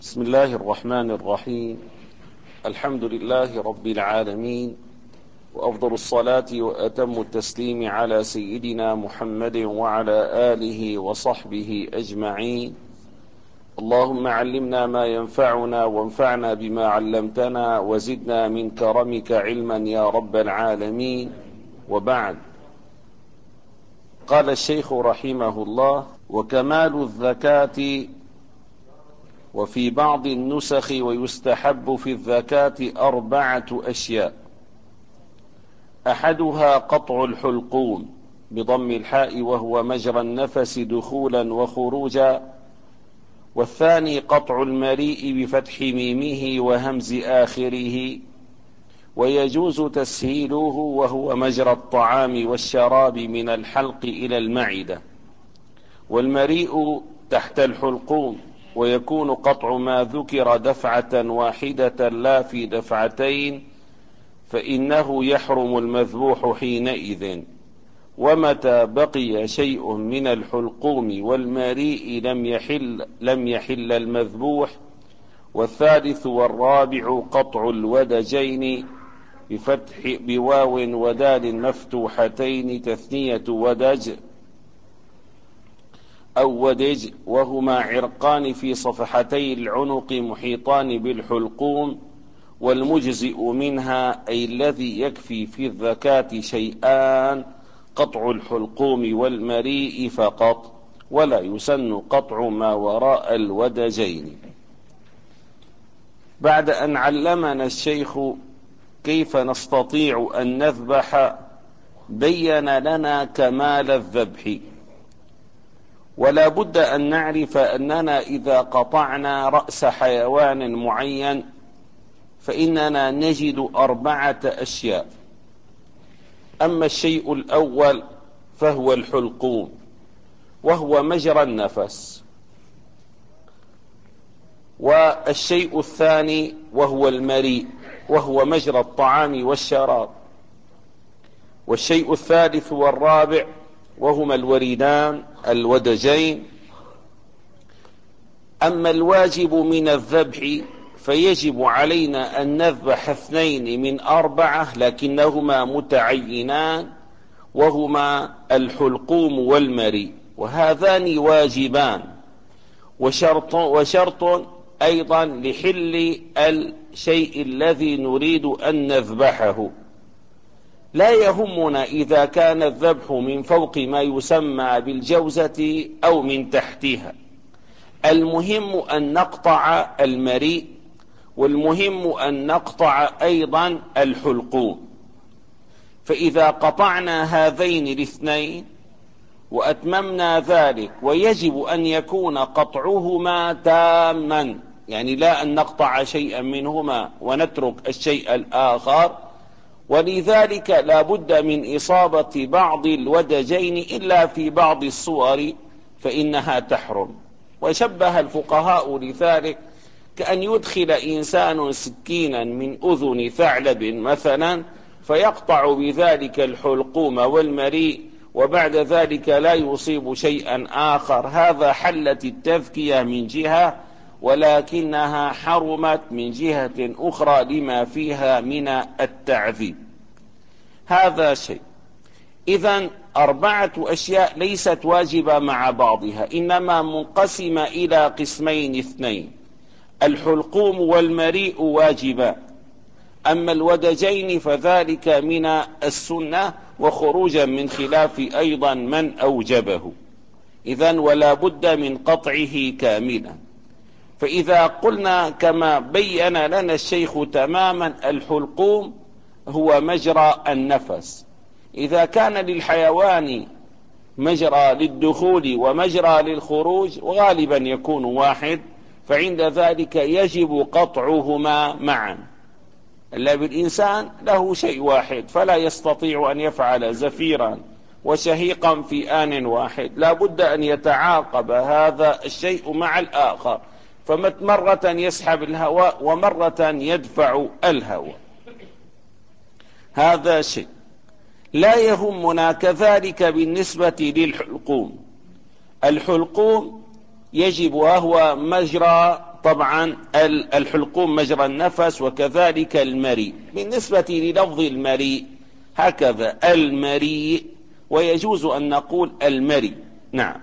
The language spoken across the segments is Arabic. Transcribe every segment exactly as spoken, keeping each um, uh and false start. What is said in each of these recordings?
بسم الله الرحمن الرحيم. الحمد لله رب العالمين، وأفضل الصلاة وأتم التسليم على سيدنا محمد وعلى آله وصحبه أجمعين. اللهم علمنا ما ينفعنا وانفعنا بما علمتنا وزدنا من كرمك علما يا رب العالمين. وبعد، قال الشيخ رحمه الله: وكمال الزكاة وفي بعض النسخ ويستحب في الزكاة أربعة أشياء: أحدها قطع الحلقوم بضم الحاء وهو مجرى النفس دخولا وخروجا، والثاني قطع المريء بفتح ميمه وهمز آخره، ويجوز تسهيله وهو مجرى الطعام والشراب من الحلق إلى المعدة، والمريء تحت الحلقوم، ويكون قطع ما ذكر دفعة واحدة لا في دفعتين، فإنه يحرم المذبوح حينئذ. ومتى بقي شيء من الحلقوم والمريء لم يحل, لم يحل المذبوح. والثالث والرابع قطع الودجين بفتح بواو ودال مفتوحتين تثنية ودج أو ودج، وهما عرقان في صفحتي العنق محيطان بالحلقوم، والمجزئ منها أي الذي يكفي في الزكاة شيئان: قطع الحلقوم والمريء فقط، ولا يسن قطع ما وراء الودجين. بعد أن علمنا الشيخ كيف نستطيع أن نذبح، بين لنا كمال الذبح. ولا بد أن نعرف أننا إذا قطعنا رأس حيوان معين فإننا نجد أربعة أشياء. أما الشيء الأول فهو الحلقوم، وهو مجرى النفس. والشيء الثاني وهو المريء، وهو مجرى الطعام والشراب. والشيء الثالث والرابع وهما الوريدان الودجين. أما الواجب من الذبح فيجب علينا أن نذبح اثنين من أربعة، لكنهما متعينان، وهما الحلقوم والمريء، وهذان واجبان. وشرط, وشرط أيضا لحل الشيء الذي نريد أن نذبحه. لا يهمنا إذا كان الذبح من فوق ما يسمى بالجوزة أو من تحتها، المهم أن نقطع المريء، والمهم أن نقطع أيضا الحلقوم. فإذا قطعنا هذين الاثنين وأتممنا ذلك، ويجب أن يكون قطعهما تاما، يعني لا أن نقطع شيئا منهما ونترك الشيء الآخر. ولذلك لا بد من إصابة بعض الودجين إلا في بعض الصور فإنها تحرم. وشبه الفقهاء لذلك كأن يدخل إنسان سكينا من أذن ثعلب مثلا فيقطع بذلك الحلقوم والمريء، وبعد ذلك لا يصيب شيئا آخر. هذا حلت التذكية من جهة، ولكنها حرمت من جهة أخرى لما فيها من التعذيب. هذا شيء. إذن أربعة أشياء ليست واجبة مع بعضها، إنما منقسمة إلى قسمين اثنين: الحلقوم والمريء واجبا، أما الودجين فذلك من السنة وخروجا من خلاف أيضا من أوجبه. إذن ولا بد من قطعه كاملا. فإذا قلنا كما بين لنا الشيخ تماما: الحلقوم هو مجرى النفس. إذا كان للحيوان مجرى للدخول ومجرى للخروج، وغالبا يكون واحد، فعند ذلك يجب قطعهما معا. إلا بالإنسان له شيء واحد فلا يستطيع أن يفعل زفيرا وشهيقا في آن واحد، لا بد أن يتعاقب هذا الشيء مع الآخر، فمرة يسحب الهواء ومرة يدفع الهواء. هذا شيء. لا يهمنا كذلك بالنسبة للحلقوم. الحلقوم يجب وهو مجرى طبعا الحلقوم مجرى النفس، وكذلك المريء. بالنسبة للفظ المريء هكذا المريء، ويجوز أن نقول المري، نعم،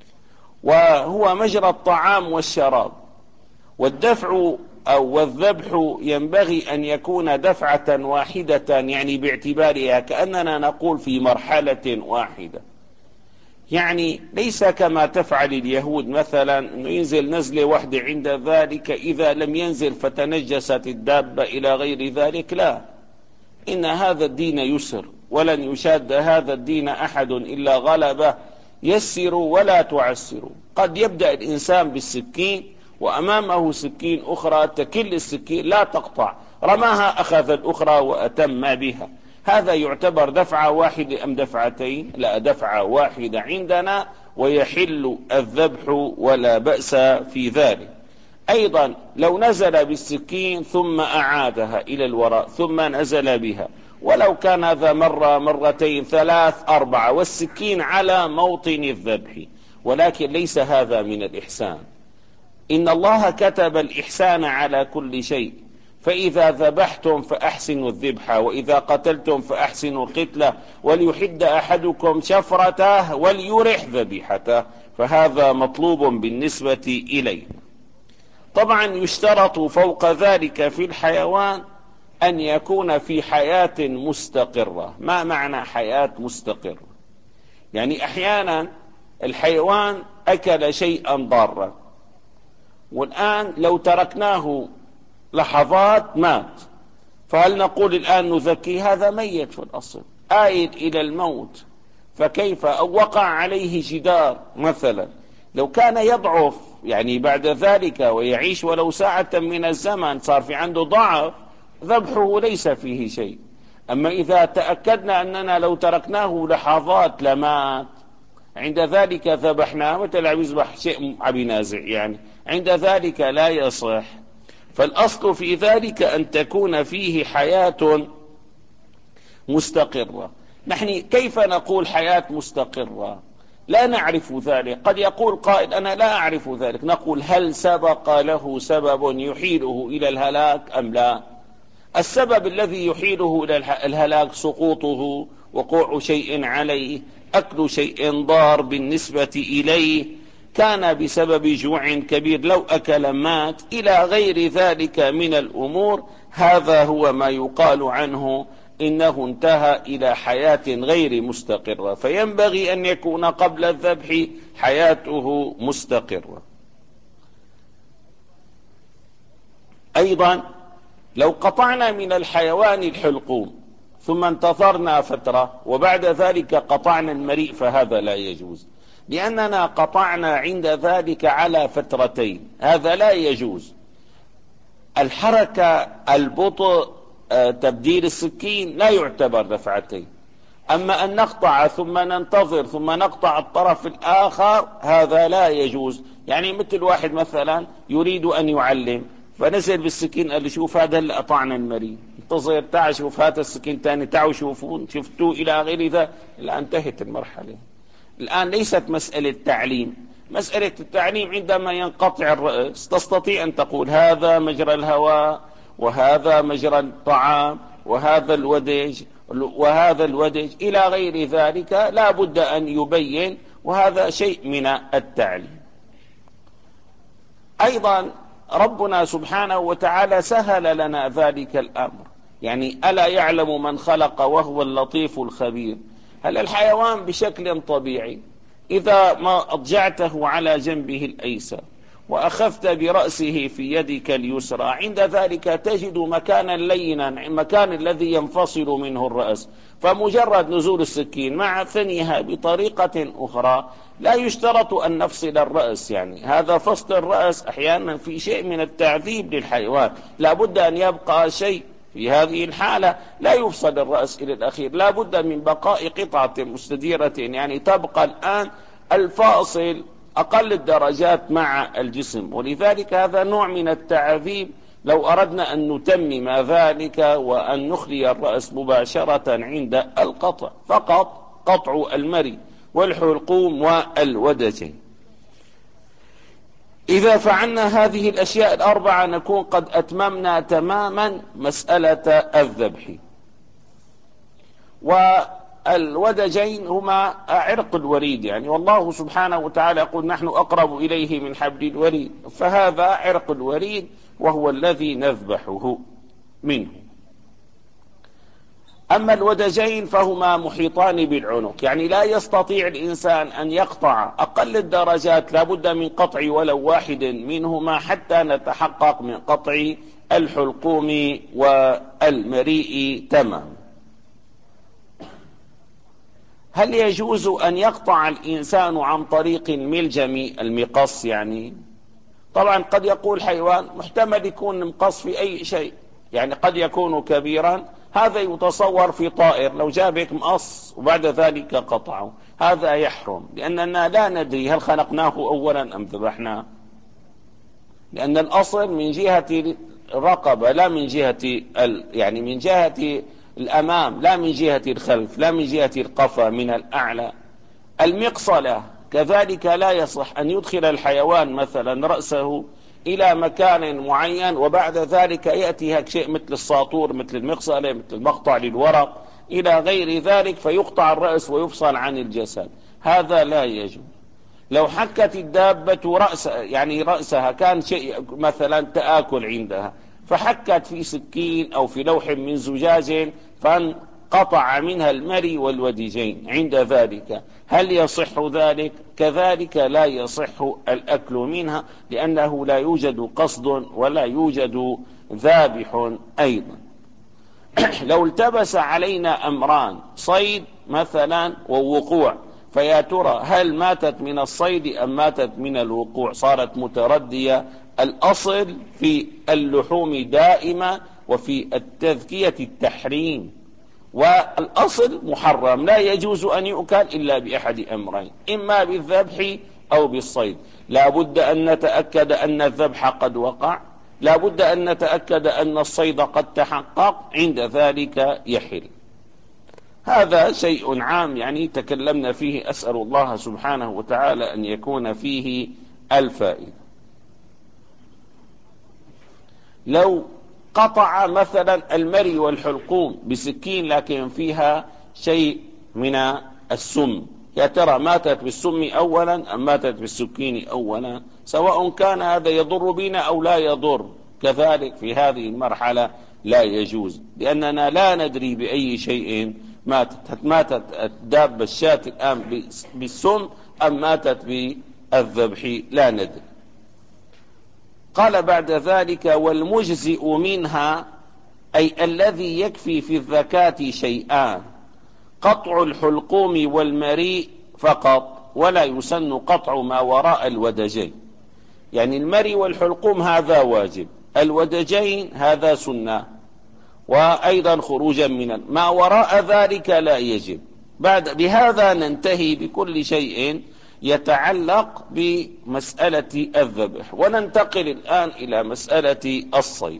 وهو مجرى الطعام والشراب. والدفع أو والذبح ينبغي أن يكون دفعة واحدة، يعني باعتبارها كأننا نقول في مرحلة واحدة، يعني ليس كما تفعل اليهود مثلا أنه ينزل نزلة واحدة، عند ذلك إذا لم ينزل فتنجست الدابة إلى غير ذلك. لا، إن هذا الدين يسر، ولن يشاد هذا الدين أحد إلا غلبه. يسروا ولا تعسروا. قد يبدأ الإنسان بالسكين وأمامه سكين أخرى تكل السكين لا تقطع، رماها أخذ الأخرى وأتم بها. هذا يعتبر دفعة واحدة أم دفعتين؟ لا، دفعة واحدة عندنا، ويحل الذبح ولا بأس في ذلك. أيضا لو نزل بالسكين ثم أعادها إلى الوراء ثم نزل بها، ولو كان هذا مرة مرتين ثلاث أربعة والسكين على موطن الذبح، ولكن ليس هذا من الإحسان. إن الله كتب الإحسان على كل شيء، فإذا ذبحتم فأحسنوا الذبح، وإذا قتلتم فأحسنوا القتلة، وليحد أحدكم شفرته وليرح ذبيحته، فهذا مطلوب بالنسبة إليه. طبعا يشترط فوق ذلك في الحيوان أن يكون في حياة مستقرة. ما معنى حياة مستقرة؟ يعني أحيانا الحيوان أكل شيئا ضارا، والآن لو تركناه لحظات مات، فهل نقول الآن نزكي؟ هذا ميت في الأصل، آيد إلى الموت، فكيف؟ أو وقع عليه جدار مثلا، لو كان يضعف يعني بعد ذلك ويعيش ولو ساعة من الزمن، صار في عنده ضعف، ذبحه ليس فيه شيء. أما إذا تأكدنا أننا لو تركناه لحظات لمات، عند ذلك ذبحناه، مثل عم يذبح شيء عم ينازع، يعني عند ذلك لا يصح. فالأصل في ذلك أن تكون فيه حياة مستقرة. نحن كيف نقول حياة مستقرة؟ لا نعرف ذلك. قد يقول قائل أنا لا أعرف ذلك، نقول هل سبق له سبب يحيله إلى الهلاك أم لا؟ السبب الذي يحيله إلى الهلاك سقوطه، وقوع شيء عليه، أكل شيء ضار بالنسبة إليه، كان بسبب جوع كبير لو أكل مات، إلى غير ذلك من الأمور. هذا هو ما يقال عنه إنه انتهى إلى حياة غير مستقرة، فينبغي أن يكون قبل الذبح حياته مستقرة. أيضا لو قطعنا من الحيوان الحلقوم ثم انتظرنا فترة وبعد ذلك قطعنا المريء، فهذا لا يجوز، لأننا قطعنا عند ذلك على فترتين، هذا لا يجوز. الحركة البطء تبديل السكين لا يعتبر دفعتين. أما أن نقطع ثم ننتظر ثم نقطع الطرف الآخر هذا لا يجوز. يعني مثل واحد مثلا يريد أن يعلم فنزل بالسكين قال لي شوف هذا اللي قطعنا المريء، انتظر تعال شوف هذا السكين تاني، تعالوا شوفون، شفتوه إلى غير ذا. لا، انتهت المرحلة. الآن ليست مسألة تعليم. مسألة التعليم عندما ينقطع الرأس تستطيع أن تقول هذا مجرى الهواء، وهذا مجرى الطعام، وهذا الودج وهذا الودج إلى غير ذلك، لا بد أن يبين، وهذا شيء من التعليم. أيضا ربنا سبحانه وتعالى سهل لنا ذلك الأمر، يعني ألا يعلم من خلق وهو اللطيف الخبير. هل الحيوان بشكل طبيعي إذا ما أضجعته على جنبه الأيسر وأخذت برأسه في يدك اليسرى، عند ذلك تجد مكانا لينا، مكان الذي ينفصل منه الرأس، فمجرد نزول السكين مع ثنيها بطريقة أخرى لا يشترط أن نفصل الرأس. يعني هذا فصل الرأس أحيانا في شيء من التعذيب للحيوان، لا بد أن يبقى شيء. في هذه الحالة لا يفصل الرأس إلى الأخير، لا بد من بقاء قطعة مستديرة، يعني تبقى الآن الفاصل أقل الدرجات مع الجسم. ولذلك هذا نوع من التعذيب لو أردنا أن نتمم ذلك وأن نخلي الرأس مباشرة عند القطع، فقط قطع المري والحلقوم والودجين. إذا فعلنا هذه الأشياء الأربعة نكون قد أتممنا تماما مسألة الذبح. والودجين هما عرق الوريد، يعني والله سبحانه وتعالى يقول نحن أقرب إليه من حبل الوريد، فهذا عرق الوريد وهو الذي نذبحه منه. أما الودجين فهما محيطان بالعنق، يعني لا يستطيع الإنسان أن يقطع أقل الدرجات، لا بد من قطع ولو واحد منهما حتى نتحقق من قطع الحلقوم والمريء تمام. هل يجوز أن يقطع الإنسان عن طريق الملجم المقص؟ يعني طبعا قد يقول حيوان محتمل يكون مقص في أي شيء، يعني قد يكون كبيرا، هذا يتصور في طائر لو جابك مقص وبعد ذلك قطعه، هذا يحرم، لأننا لا ندري هل خلقناه أولا أم ذبحناه، لأن الأصل من جهة الرقبة لا من جهة ال... يعني من جهة الأمام لا من جهة الخلف لا من جهة القفا من الأعلى. المقصلة كذلك لا يصح أن يدخل الحيوان مثلا رأسه إلى مكان معين وبعد ذلك يأتي هيك شيء مثل الساطور مثل المقصلة مثل المقطع للورق إلى غير ذلك فيقطع الرأس ويفصل عن الجسد، هذا لا يجوز. لو حكت الدابة رأس يعني رأسها كان شيء مثلا تآكل عندها فحكت في سكين أو في لوح من زجاج فانقطع منها المري والوديجين، عند ذلك هل يصح ذلك؟ كذلك لا يصح الأكل منها، لأنه لا يوجد قصد ولا يوجد ذابح أيضا. لو التبس علينا أمران، صيد مثلا ووقوع، فيا ترى هل ماتت من الصيد أم ماتت من الوقوع؟ صارت متردية. الأصل في اللحوم دائما وفي التذكية التحريم، والأصل محرم لا يجوز أن يؤكل إلا بأحد أمرين، إما بالذبح أو بالصيد. لا بد أن نتأكد أن الذبح قد وقع، لا بد أن نتأكد أن الصيد قد تحقق، عند ذلك يحل. هذا شيء عام يعني تكلمنا فيه، أسأل الله سبحانه وتعالى أن يكون فيه الفائدة. لو قطع مثلا المري والحلقوم بسكين لكن فيها شيء من السم، يا ترى ماتت بالسم أولا أم ماتت بالسكين أولا؟ سواء كان هذا يضر بنا أو لا يضر، كذلك في هذه المرحلة لا يجوز، لأننا لا ندري بأي شيء ماتت. ماتت الدابة الشاة الآن بالسم أم ماتت بالذبح؟ لا ندري. قال بعد ذلك والمجزئ منها، أي الذي يكفي في الزكاة شيئان: قطع الحلقوم والمريء فقط، ولا يسن قطع ما وراء الودجين. يعني المري والحلقوم هذا واجب، الودجين هذا سنة، وأيضا خروجا من ما وراء ذلك لا يجب. بعد بهذا ننتهي بكل شيء يتعلق بمسألة الذبح، وننتقل الآن إلى مسألة الصيد.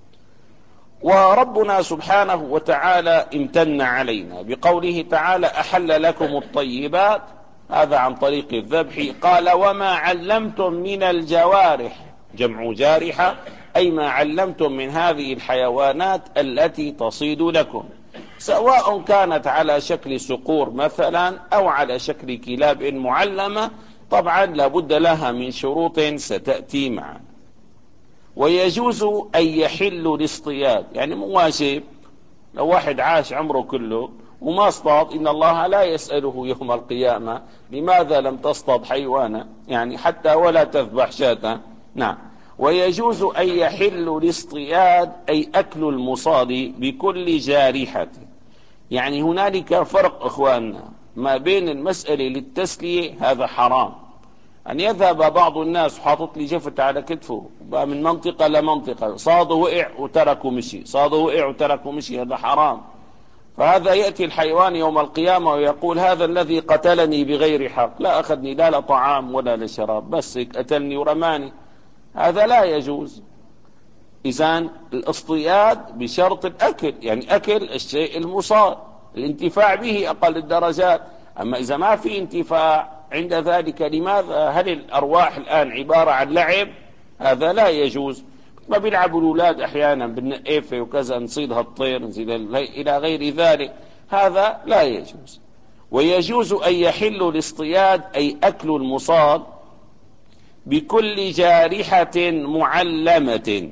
وربنا سبحانه وتعالى امتن علينا بقوله تعالى أحل لكم الطيبات، هذا عن طريق الذبح. قال وما علمتم من الجوارح، جمع جارحة، أي ما علمتم من هذه الحيوانات التي تصيد لكم، سواء كانت على شكل صقور مثلا أو على شكل كلاب معلمة، طبعا لابد لها من شروط ستأتي معنا. ويجوز أن يحل الاصطياد، يعني مو واجب لو واحد عاش عمره كله وما اصطاد، إن الله لا يسأله يوم القيامة لماذا لم تصطاد حيوانا، يعني حتى ولا تذبح شاة. نعم. ويجوز أن يحل الاصطياد، أي أكل المصاد بكل جارحة. يعني هنالك فرق إخواننا ما بين المسألة للتسلية، هذا حرام، أن يذهب بعض الناس حاطط لي جفت على كتفه من منطقة لمنطقة، صاده وقع وتركه مشي، صاده وقع وتركه مشي، هذا حرام. فهذا يأتي الحيوان يوم القيامة ويقول هذا الذي قتلني بغير حق، لا أخذني لا لطعام ولا لشراب، بس قتلني ورماني، هذا لا يجوز. إذن الاصطياد بشرط الأكل، يعني أكل الشيء المصاد، الانتفاع به أقل الدرجات. أما إذا ما في انتفاع عند ذلك لماذا؟ هل الأرواح الآن عبارة عن لعب؟ هذا لا يجوز. ما بيلعبوا الأولاد أحيانا بالنقيفة وكذا، نصيدها الطير نصيد إلى غير ذلك، هذا لا يجوز. ويجوز أن يحل الاصطياد أي أكل المصاد بكل جارحة معلمة.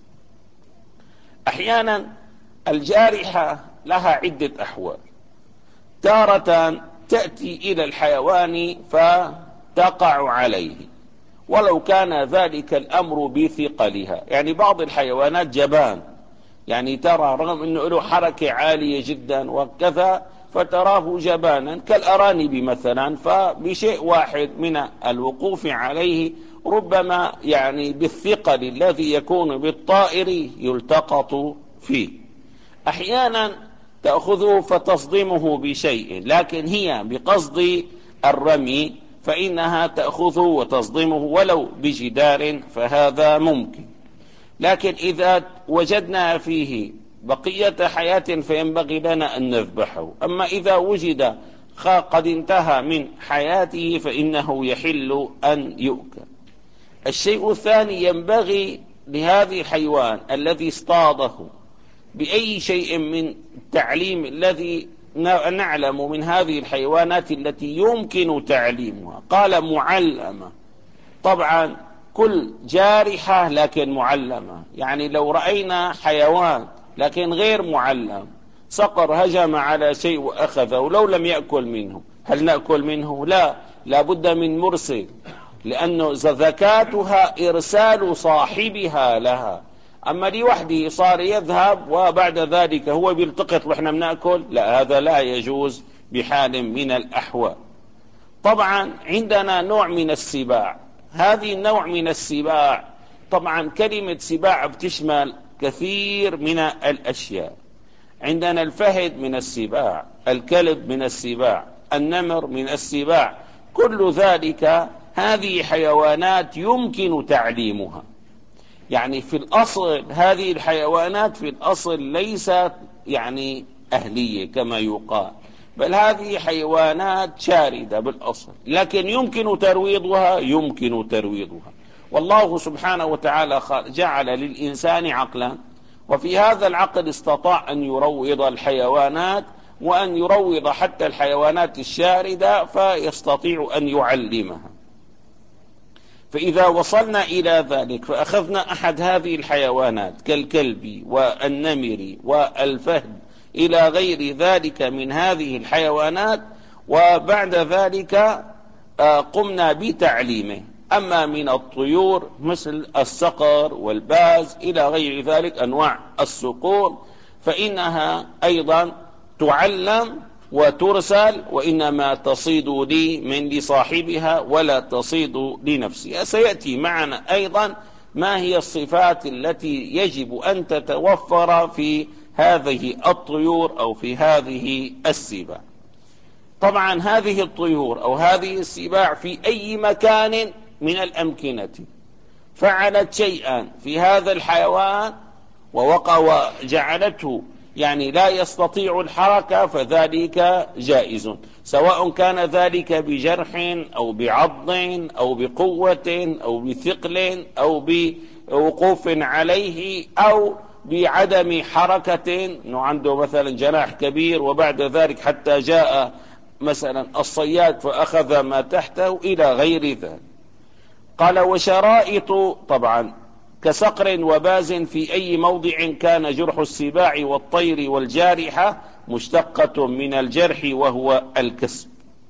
أحيانا الجارحة لها عدة أحوال، تارة تأتي إلى الحيوان فتقع عليه ولو كان ذلك الأمر بثقلها، يعني بعض الحيوانات جبان، يعني ترى رغم أنه له حركة عالية جدا وكذا فتراه جبانا كالأرانب مثلا، فبشيء واحد من الوقوف عليه ربما يعني بالثقل الذي يكون بالطائر يلتقط فيه. أحيانا تأخذه فتصدمه بشيء، لكن هي بقصد الرمي فإنها تأخذه وتصدمه ولو بجدار، فهذا ممكن. لكن إذا وجدنا فيه بقية حياة فينبغي لنا أن نذبحه. أما إذا وجد قد انتهى من حياته فإنه يحل أن يؤكل. الشيء الثاني، ينبغي لهذا الحيوان الذي اصطاده بأي شيء من التعليم الذي نعلم من هذه الحيوانات التي يمكن تعليمها، قال معلمة، طبعا كل جارحة لكن معلمة. يعني لو رأينا حيوان لكن غير معلم، صقر هجم على شيء وأخذه لو لم يأكل منه، هل نأكل منه؟ لا، لابد من مرسل، لأنه زكاتها إرسال صاحبها لها. أما لوحده صار يذهب وبعد ذلك هو بيلتقط وإحنا بنأكل، لا، هذا لا يجوز بحال من الأحوال. طبعا عندنا نوع من السباع، هذه النوع من السباع طبعا كلمة سباع بتشمل كثير من الأشياء. عندنا الفهد من السباع، الكلب من السباع، النمر من السباع، كل ذلك هذه حيوانات يمكن تعليمها. يعني في الأصل هذه الحيوانات في الأصل ليست يعني أهلية كما يقال، بل هذه حيوانات شاردة بالأصل، لكن يمكن ترويضها، يمكن ترويضها. والله سبحانه وتعالى جعل للإنسان عقلا، وفي هذا العقل استطاع أن يروض الحيوانات وأن يروض حتى الحيوانات الشاردة، فيستطيع أن يعلمها. فإذا وصلنا إلى ذلك فأخذنا أحد هذه الحيوانات كالكلب والنمر والفهد إلى غير ذلك من هذه الحيوانات، وبعد ذلك قمنا بتعليمه. أما من الطيور مثل الصقر والباز إلى غير ذلك أنواع الصقور فإنها أيضا تعلم وترسل، وإنما تصيد لي من لصاحبها ولا تصيد لنفسها. سيأتي معنا أيضا ما هي الصفات التي يجب أن تتوفر في هذه الطيور أو في هذه السباع. طبعا هذه الطيور أو هذه السباع في أي مكان من الأمكنة فعلت شيئا في هذا الحيوان ووقع وجعلته يعني لا يستطيع الحركة، فذلك جائز، سواء كان ذلك بجرح أو بعض أو بقوة أو بثقل أو بوقوف عليه أو بعدم حركة، إنه عنده مثلا جناح كبير وبعد ذلك حتى جاء مثلا الصياد فأخذ ما تحته إلى غير ذلك. قال وشرائط، طبعا كصقر وباز في أي موضع كان جرح السباع والطير والجارحة مشتقة من الجرح وهو الكسب.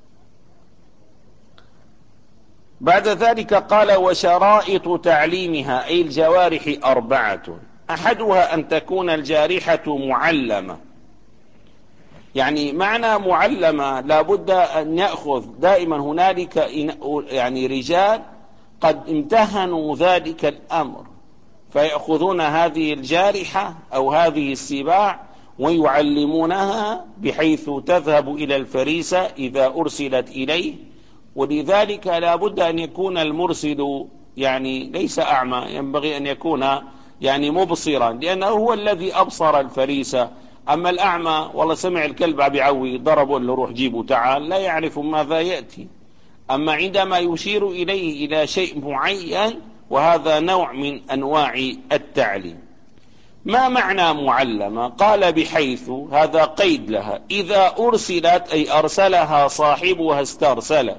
بعد ذلك قال وشرائط تعليمها أي الجوارح أربعة، أحدها أن تكون الجارحة معلمة. يعني معنى معلمة لابد أن يأخذ دائما هنالك يعني رجال قد امتهنوا ذلك الأمر، فيأخذون هذه الجارحة أو هذه السباع ويعلمونها بحيث تذهب إلى الفريسة إذا أرسلت إليه. ولذلك لا بد أن يكون المرسل يعني ليس أعمى، ينبغي أن يكون يعني مبصرا، لأنه هو الذي أبصر الفريسة. أما الأعمى والله سمع الكلب بيعوي ضربه له روح جيبه تعال، لا يعرف ماذا يأتي. أما عندما يشير إليه إلى شيء معين وهذا نوع من أنواع التعليم. ما معنى معلمة؟ قال بحيث، هذا قيد لها، إذا أرسلت أي أرسلها صاحبها استرسل،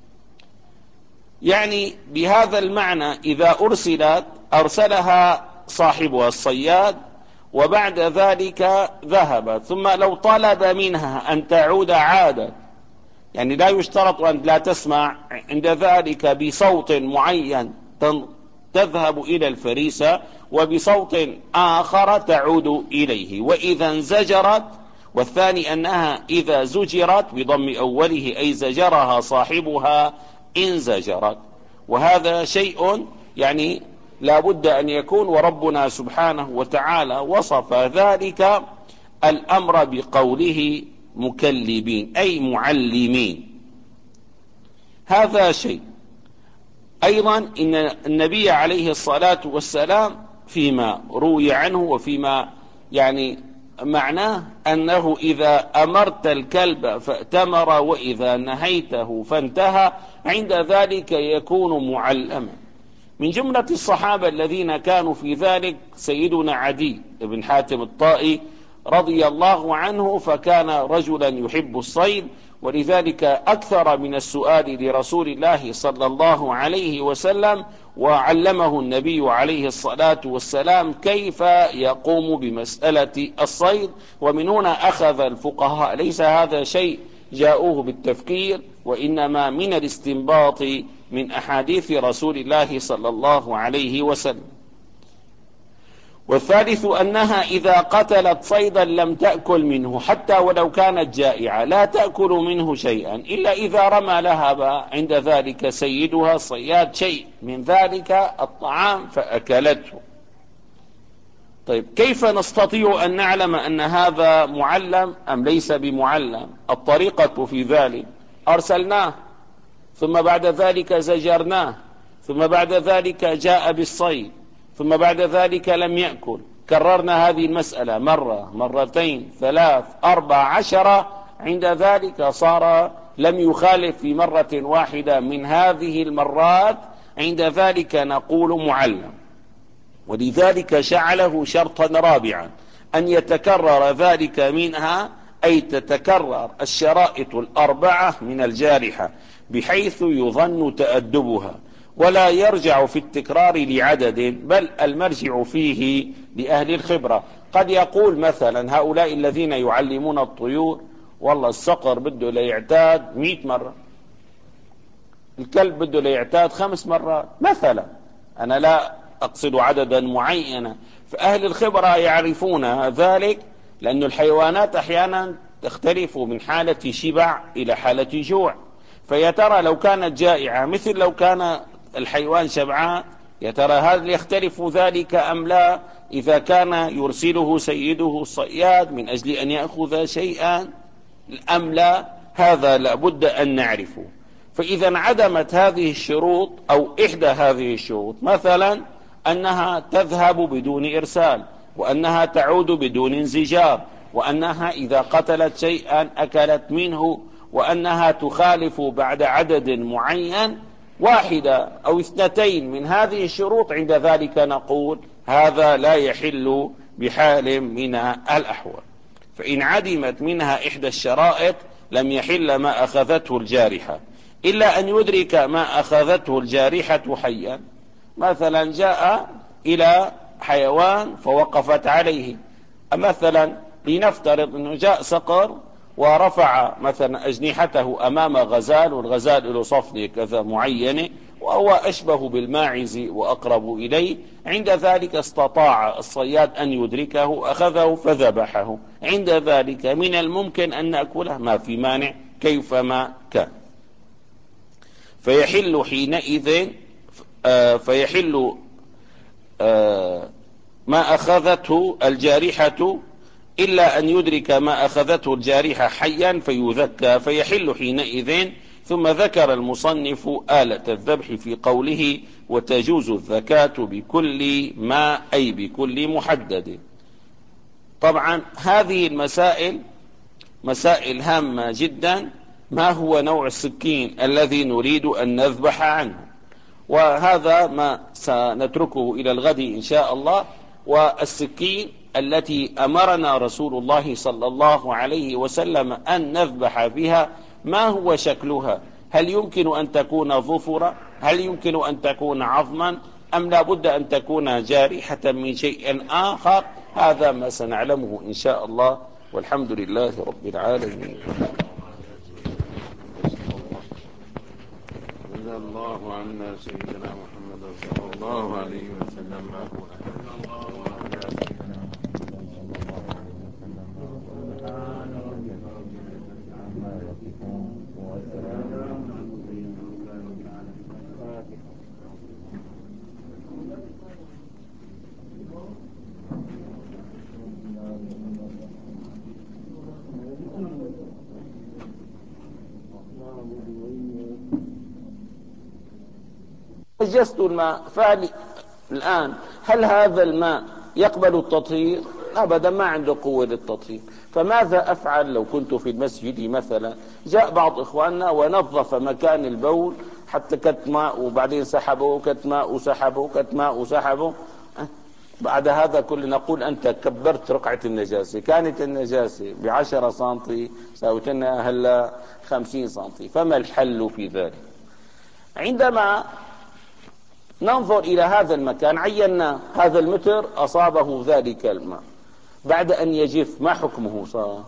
يعني بهذا المعنى إذا أرسلت أرسلها صاحبها الصياد وبعد ذلك ذهبت، ثم لو طلب منها أن تعود عادت، يعني لا يشترط أن لا تسمع، عند ذلك بصوت معين تذهب إلى الفريسة وبصوت آخر تعود إليه. وإذا انزجرت، والثاني أنها إذا زجرت بضم أوله أي زجرها صاحبها انزجرت، وهذا شيء يعني لا بد أن يكون، وربنا سبحانه وتعالى وصف ذلك الأمر بقوله مكلبين أي معلمين. هذا شيء. أيضا إن النبي عليه الصلاة والسلام فيما روي عنه وفيما يعني معناه أنه إذا أمرت الكلب فأتمر وإذا نهيته فانتهى، عند ذلك يكون معلما. من جملة الصحابة الذين كانوا في ذلك سيدنا عدي بن حاتم الطائي رضي الله عنه، فكان رجلا يحب الصيد، ولذلك أكثر من السؤال لرسول الله صلى الله عليه وسلم، وعلمه النبي عليه الصلاة والسلام كيف يقوم بمسألة الصيد. ومن هنا أخذ الفقهاء، ليس هذا شيء جاءوه بالتفكير، وإنما من الاستنباط من أحاديث رسول الله صلى الله عليه وسلم. والثالث أنها إذا قتلت صيدا لم تأكل منه حتى ولو كانت جائعة، لا تأكل منه شيئا إلا إذا رمى لها عند ذلك سيدها الصياد شيء من ذلك الطعام فأكلته. طيب، كيف نستطيع أن نعلم أن هذا معلم أم ليس بمعلم؟ الطريقة في ذلك، أرسلناه ثم بعد ذلك زجرناه ثم بعد ذلك جاء بالصيد ثم بعد ذلك لم يأكل، كررنا هذه المسألة مرة مرتين ثلاث أربع عشرة، عند ذلك صار لم يخالف في مرة واحدة من هذه المرات، عند ذلك نقول معلم. ولذلك جعله شرطا رابعا أن يتكرر ذلك منها، أي تتكرر الشرائط الأربعة من الجارحة بحيث يظن تأدبها، ولا يرجع في التكرار لعدد، بل المرجع فيه لأهل الخبرة. قد يقول مثلا هؤلاء الذين يعلمون الطيور، والله الصقر بده ليعتاد مئة مرة، الكلب بده ليعتاد خمس مرات مثلا، أنا لا أقصد عددا معينا، فأهل الخبرة يعرفون ذلك، لأن الحيوانات أحيانا تختلف من حالة شبع إلى حالة جوع، فيا ترى لو كانت جائعة مثل لو كان الحيوان شبعان، يا ترى هل يختلف ذلك أم لا؟ إذا كان يرسله سيده الصياد من أجل أن يأخذ شيئا أم لا؟ هذا لابد أن نعرفه. فإذا انعدمت هذه الشروط أو إحدى هذه الشروط، مثلا أنها تذهب بدون إرسال، وأنها تعود بدون انزجار، وأنها إذا قتلت شيئا أكلت منه، وأنها تخالف بعد عدد معين، واحدة أو اثنتين من هذه الشروط، عند ذلك نقول هذا لا يحل بحال من الأحوال. فإن عدمت منها إحدى الشرائط لم يحل ما أخذته الجارحة، إلا أن يدرك ما أخذته الجارحة حيا. مثلا جاء إلى حيوان فوقفت عليه، مثلا لنفترض أنه جاء صقر ورفع مثلا أجنحته أمام غزال، والغزال له صفنة كذا معينة وهو أشبه بالماعز وأقرب إليه، عند ذلك استطاع الصياد أن يدركه، أخذه فذبحه، عند ذلك من الممكن أن نأكله، ما في مانع كيفما كان. فيحل حينئذ آه فيحل آه ما أخذته الجارحة، إلا أن يدرك ما أخذته الجارحة حيا فيذكى، فيحل حينئذ. ثم ذكر المصنف آلة الذبح في قوله وتجوز الذكاة بكل ما أي بكل محدد. طبعا هذه المسائل مسائل هامة جدا، ما هو نوع السكين الذي نريد أن نذبح عنه، وهذا ما سنتركه إلى الغد إن شاء الله. والسكين التي أمرنا رسول الله صلى الله عليه وسلم أن نذبح بها ما هو شكلها؟ هل يمكن أن تكون ظفرا؟ هل يمكن أن تكون عظما؟ أم لا بد أن تكون جارحة من شيء آخر؟ هذا ما سنعلمه إن شاء الله، والحمد لله رب العالمين. رضي الله عنا سيدنا محمد صلى الله عليه وسلم. نجست الماء فعلي الآن، هل هذا الماء يقبل التطهير؟ أبدا، ما عنده قوة للتطهير. فماذا أفعل لو كنت في المسجد مثلا، جاء بعض إخواننا ونظف مكان البول حتى كتماء وبعدين سحبه كتماء وسحبه كتماء وسحبه، بعد هذا كله نقول أنت كبرت رقعة النجاسة. كانت النجاسة بعشرة سنتي ساوتنا هلا خمسين سنتي، فما الحل في ذلك؟ عندما ننظر إلى هذا المكان عينا هذا المتر أصابه ذلك الماء، بعد أن يجف ما حكمه صار؟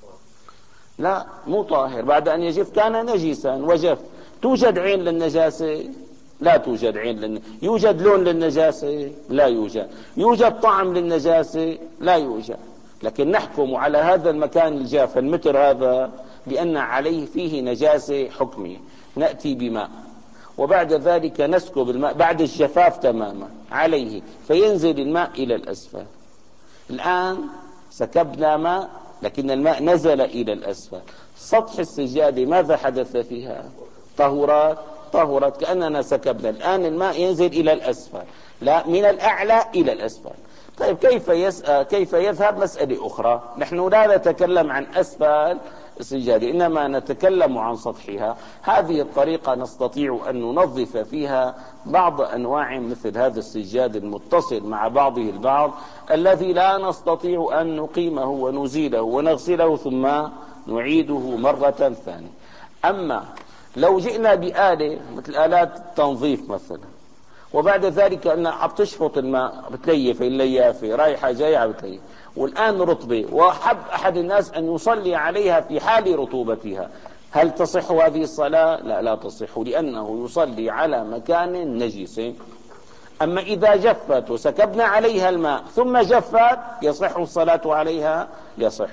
لا، مو طاهر. بعد أن يجف كان نجسا وجف. توجد عين للنجاسة؟ لا توجد عين للنجاسة. يوجد لون للنجاسة؟ لا يوجد. يوجد طعم للنجاسة؟ لا يوجد. لكن نحكم على هذا المكان الجاف المتر هذا بأن عليه فيه نجاسة حكمية، نأتي بماء وبعد ذلك نسكب الماء بعد الجفاف تماما عليه فينزل الماء إلى الأسفل. الآن سكبنا ماء لكن الماء نزل إلى الأسفل. سطح السجادة ماذا حدث فيها؟ طهرات طهرت كأننا سكبنا. الآن الماء ينزل إلى الأسفل، لا من الأعلى إلى الأسفل. طيب كيف يسأل كيف يذهب؟ مسألة أخرى. نحن لا نتكلم عن أسفل السجادة، إنما نتكلم عن سطحها. هذه الطريقة نستطيع أن ننظف فيها بعض أنواع مثل هذا السجاد المتصل مع بعضه البعض الذي لا نستطيع أن نقيمه ونزيله ونغسله ثم نعيده مرة ثانية. أما لو جئنا بآلة مثل آلات التنظيف مثلا، وبعد ذلك أن عم تشفط الماء بتليف الليافة رايحة جاية بتليف، والآن رطبة وحب أحد الناس أن يصلي عليها في حال رطوبتها، هل تصح هذه الصلاة؟ لا لا تصح، لأنه يصلي على مكان نجس. أما إذا جفت وسكبنا عليها الماء ثم جفت يصح الصلاة عليها؟ يصح.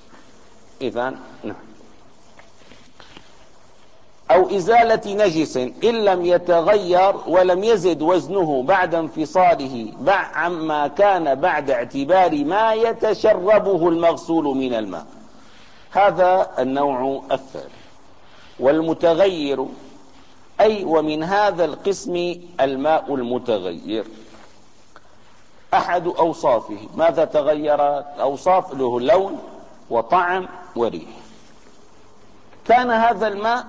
إذن نعم. أو إزالة نجس إن لم يتغير ولم يزد وزنه بعد انفصاله عما كان بعد اعتبار ما يتشربه المغسول من الماء. هذا النوع الثالث. والمتغير أي ومن هذا القسم الماء المتغير أحد أوصافه. ماذا تغيرت؟ أوصاف له لون وطعم وريح. كان هذا الماء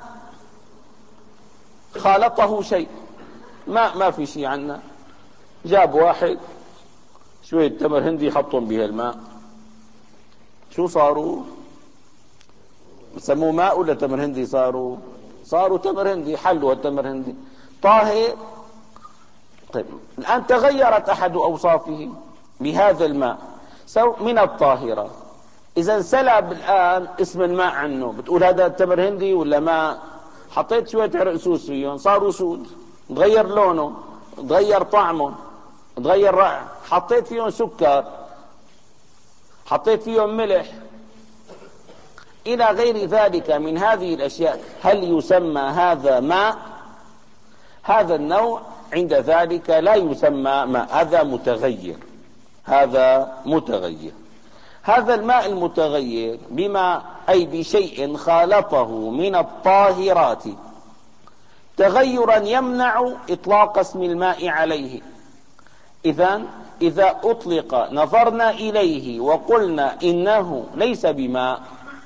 خالطه شيء، ماء ما في شيء عنا، جاب واحد شوية تمر هندي حطهم بها الماء، شو صاروا؟ سموه ماء ولا تمر هندي؟ صاروا صاروا تمر هندي، حلوا التمر هندي طاهر. طيب الآن تغيرت أحد أوصافه بهذا الماء من الطاهرة. إذا سلب الآن اسم الماء عنه، بتقول هذا تمر هندي ولا ماء؟ حطيت شوية عرق سوس فيهم صاروا سود، تغير لونه، تغير طعمه، تغير رائحة. حطيت فيهم سكر، حطيت فيهم ملح إلى غير ذلك من هذه الأشياء، هل يسمى هذا ماء؟ هذا النوع عند ذلك لا يسمى ماء، هذا متغير. هذا متغير. هذا الماء المتغير بما أي بشيء خالطه من الطاهرات تغيرا يمنع إطلاق اسم الماء عليه. إذن إذا أطلق نظرنا إليه وقلنا إنه ليس بماء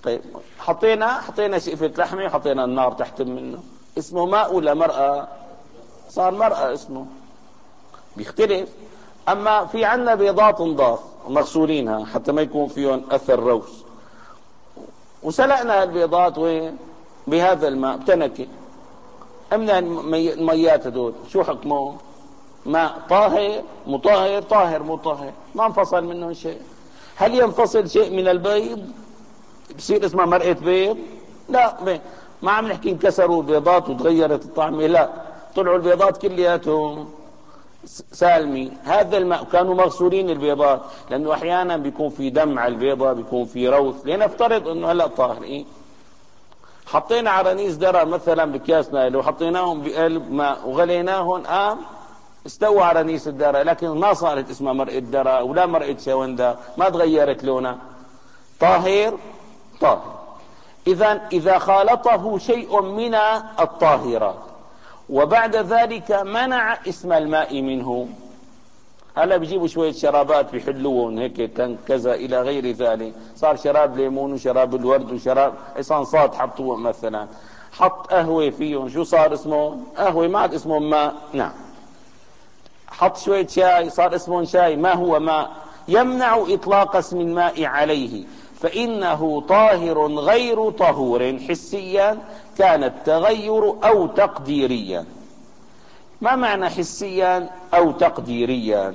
طيب حطينا حطينا شقفة لحمة وحطينا النار تحت منه، اسمه ماء ولا مرأة؟ صار مرأة اسمه، بيختلف. اما في عنا بيضات نضاف مغسولينها حتى ما يكون فيهم اثر روس، وسلقنا البيضات وين؟ بهذا الماء بتنكة. امنا الميات هدول شو حكمه؟ ماء طاهر مطهر طاهر مطهر، ما انفصل منهم شيء. هل ينفصل شيء من البيض بصير اسمها مرقة بيض؟ لا، ما عم نحكي انكسروا البيضات وتغيرت الطعمة، لا، طلعوا البيضات كلياتهم سالمين. هذا الماء كانوا مغسولين البيضات، لانه احيانا بيكون في دم على البيضة، بيكون في روث، لنفترض انه هلا طاهرين. حطينا عرانيس درة مثلا بكياسنا، لو حطيناهم بقلب ماء وغليناهم قام استوى عرانيس الدرة، لكن ما صارت اسمها مرقة درة ولا مرقة شوندة، ما تغيرت لونها، طاهر طاهر. اذا اذا خالطه شيء من الطاهرات وبعد ذلك منع اسم الماء منه، هلا بيجيبوا شوية شرابات بيحلوهم هيك كذا الى غير ذلك، صار شراب ليمون وشراب الورد وشراب اسانسات حطوه مثلا، حط قهوة فيهم، شو صار اسمه؟ قهوة، ما عاد اسمه ماء. نعم. حط شوية شاي، صار اسمه شاي، ما هو ماء. يمنع اطلاق اسم الماء عليه، فانه طاهر غير طهور حسيا كان التغير او تقديريا. ما معنى حسيا او تقديريا؟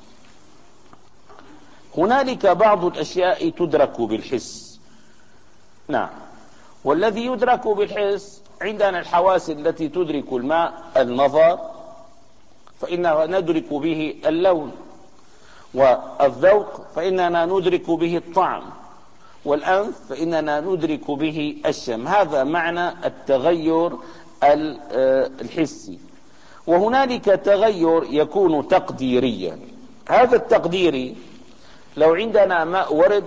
هنالك بعض الاشياء تدرك بالحس، نعم، والذي يدرك بالحس عندنا الحواس التي تدرك الماء، النظر فإننا ندرك به اللون، والذوق فإننا ندرك به الطعم، والأنف فإننا ندرك به الشم. هذا معنى التغير الحسي. وهنالك تغير يكون تقديريا. هذا التقديري لو عندنا ماء ورد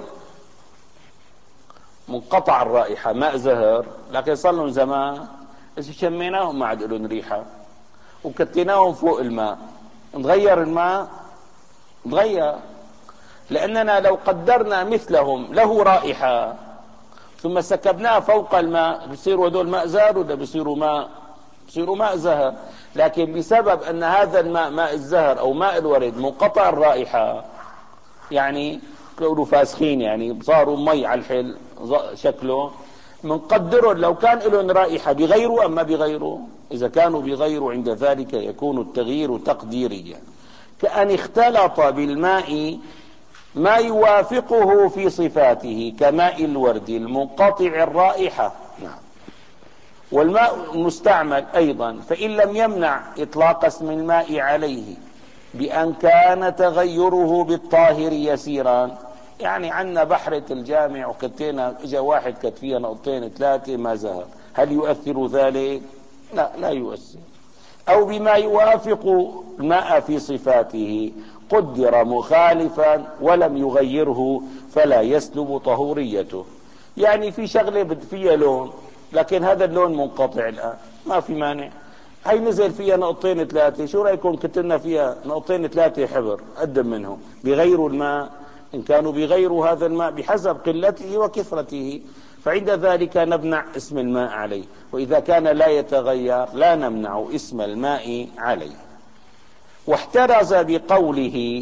منقطع الرائحة، ماء زهر، لكن صار لهم زمان شميناهم ما عاد لهم ريحة وكتيناهم فوق الماء، نغير الماء؟ نغير، لأننا لو قدرنا مثلهم له رائحة ثم سكبناه فوق الماء بصيروا هدول ماء زهر ولا بصيروا ماء؟ بصيروا ماء زهر. لكن بسبب أن هذا الماء ماء الزهر أو ماء الورد منقطع الرائحة، يعني كانوا فاسخين، يعني صاروا مي على الحل شكله، منقدرهم لو كان لهم رائحة بغيره أما بغيره. إذا كانوا بغيره عند ذلك يكون التغيير تقديريا، كأن اختلط بالماء ما يوافقه في صفاته كماء الورد المنقطع الرائحة. نعم. والماء المستعمل أيضا، فإن لم يمنع إطلاق اسم الماء عليه بأن كان تغيره بالطاهر يسيرا، يعني عنا بحرة الجامع وكتينا اجا واحد كت فيها نقطتين ثلاثة ما زهر، هل يؤثر ذلك؟ لا، لا يؤثر. أو بما يوافق الماء في صفاته قدر مخالفا ولم يغيره فلا يسلب طهوريته. يعني في شغلة فيها لون لكن هذا اللون منقطع الآن، ما في مانع، هي نزل فيها نقطتين ثلاثة، شو رأيكم كتلنا فيها نقطتين ثلاثة حبر قدم منهم بغيروا الماء؟ إن كانوا بغيروا هذا الماء بحسب قلته وكثرته فعند ذلك نمنع اسم الماء عليه، وإذا كان لا يتغير لا نمنع اسم الماء عليه. واحترز بقوله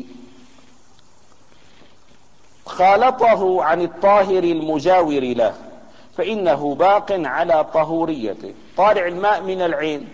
خالطه عن الطاهر المجاور له فإنه باق على طهوريته. طالع الماء من العين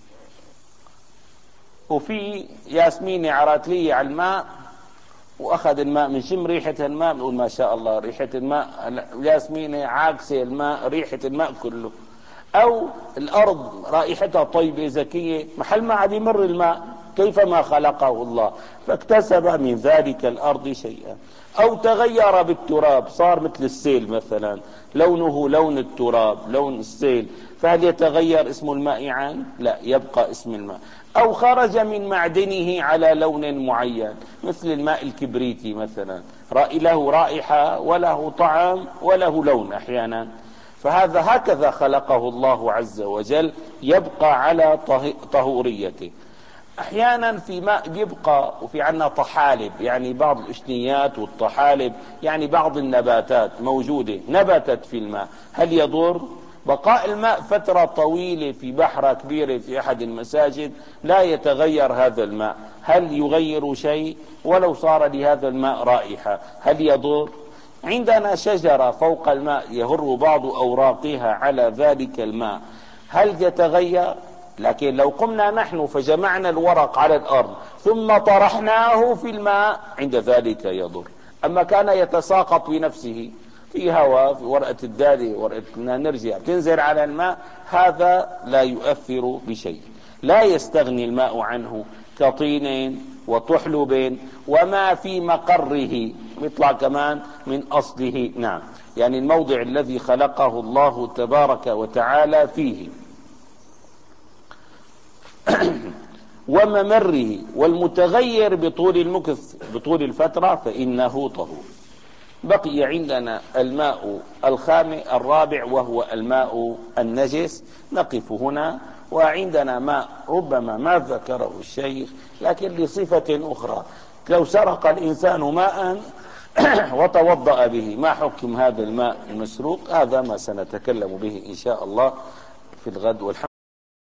وفي ياسمينة عراتلية على الماء واخذ الماء، من شم ريحة الماء بنقول ما شاء الله ريحة الماء، ياسمينة عاكسة الماء ريحة الماء كله. او الارض رائحتها طيبة زكية، محل ما عاد يمر الماء كيفما خلقه الله فاكتسب من ذلك الارض شيئا. او تغير بالتراب صار مثل السيل مثلا، لونه لون التراب لون السيل، فهل يتغير اسم الماء عنه؟ لا، يبقى اسم الماء. او خرج من معدنه على لون معين مثل الماء الكبريتي مثلا، له رائحة وله طعم وله لون احيانا، فهذا هكذا خلقه الله عز وجل يبقى على طهوريته. أحيانا في ماء يبقى، وفي عنا طحالب، يعني بعض الأشنيات والطحالب، يعني بعض النباتات موجودة نبتت في الماء، هل يضر؟ بقاء الماء فترة طويلة في بحرة كبيرة في أحد المساجد لا يتغير هذا الماء، هل يغير شيء؟ ولو صار لهذا الماء رائحة هل يضر؟ عندنا شجرة فوق الماء يهر بعض أوراقها على ذلك الماء، هل يتغير؟ لكن لو قمنا نحن فجمعنا الورق على الأرض ثم طرحناه في الماء عند ذلك يضر. أما كان يتساقط بنفسه في هواء، في ورقة الدالة، ورقة نرجع تنزل على الماء، هذا لا يؤثر بشيء، لا يستغني الماء عنه كطين وطحلب وما في مقره، يطلع كمان من أصله. نعم، يعني الموضع الذي خلقه الله تبارك وتعالى فيه. وممره، والمتغير بطول المكث بطول الفترة فإنه طهور. بقي عندنا الماء الخامس الرابع وهو الماء النجس، نقف هنا. وعندنا ماء ربما ما ذكره الشيخ لكن لصفة أخرى، لو سرق الإنسان ماء وتوضأ به، ما حكم هذا الماء المسروق؟ هذا ما سنتكلم به إن شاء الله في الغد. والحمد